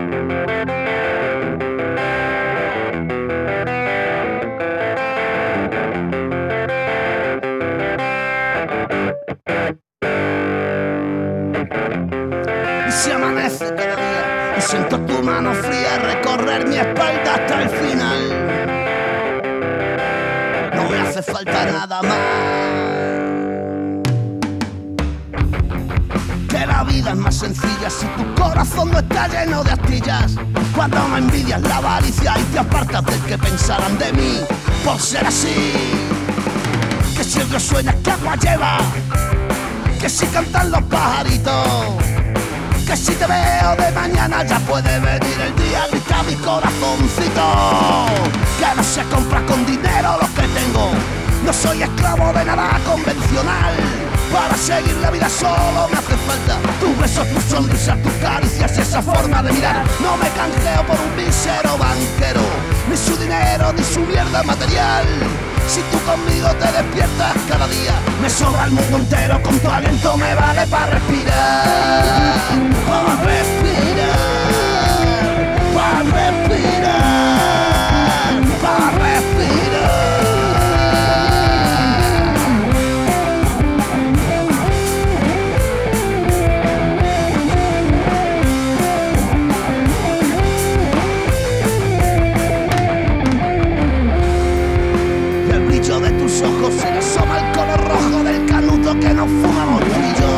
Y si amanece cada día y siento tu mano fría recorrer mi espalda hasta el final, no me hace falta nada más. Que la vida es más sencilla si tu corazón no está lleno de astillas. Cuando me envidias la avaricia y te apartas del que pensarán de mí por ser así. Que si el río suena, que agua lleva. Que si cantan los pajaritos. Que si te veo de mañana ya puede venir el día, grita mi corazoncito. Que no se compra con dinero lo que tengo. No soy esclavo de nada convencional. Para seguir la vida solo me hace falta tus besos, tus sonrisas, tus caricias y esa forma de mirar. No me canjeo por un mísero banquero, ni su dinero ni su mierda material. Si tú conmigo te despiertas cada día, me sobra el mundo entero, con tu aliento me vale para respirar. Para respirar, para respirar, para respirar. De tus ojos se le asoma el color rojo del canuto que nos fumamos tú y yo.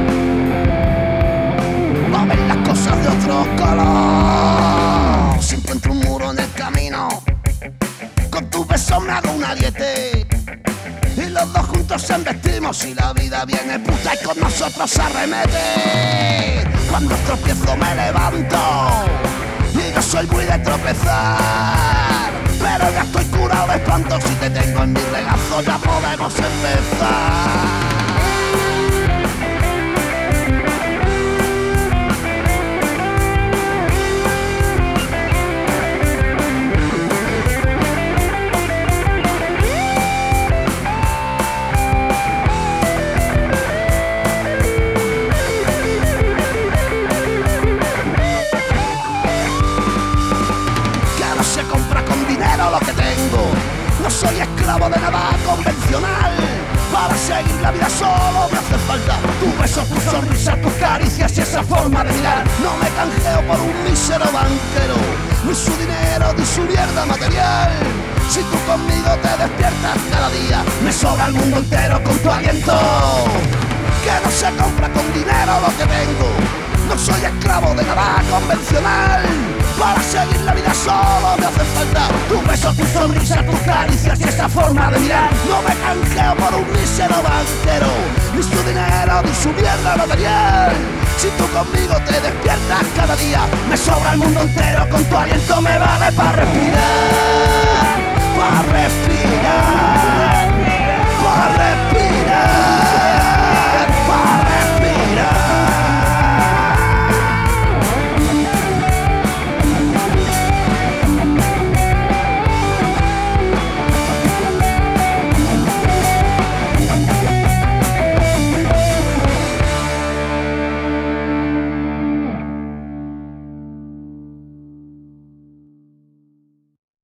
Va a ver las cosas de otro color. Si encuentro un muro en el camino, con tus besos me hago un ariete. Y los dos juntos embestimos y la vida viene puta y con nosotros arremete. Cuando tropiezo me levanto y no soy muy de tropezar. Pero ya estoy curado de espanto, si te tengo en mi regazo ya podemos empezar. Lo que tengo, no soy esclavo de nada convencional. Para seguir la vida solo me hace falta tu beso, tu sonrisa, tus caricias y esa forma de mirar. No me canjeo por un mísero banquero, ni su dinero ni su mierda material. Si tú conmigo te despiertas cada día, me sobra el mundo entero con tu aliento. Que no se compra con dinero lo que tengo, no soy esclavo de nada convencional. Para seguir la vida solo me hace falta tu beso, tu sonrisa, tus caricias y esa forma de mirar. No me canjeo por un mísero banquero, ni su dinero ni su mierda material. Si tú conmigo te despiertas cada día, me sobra el mundo entero, con tu aliento me vale para respirar. Para respirar, para respirar.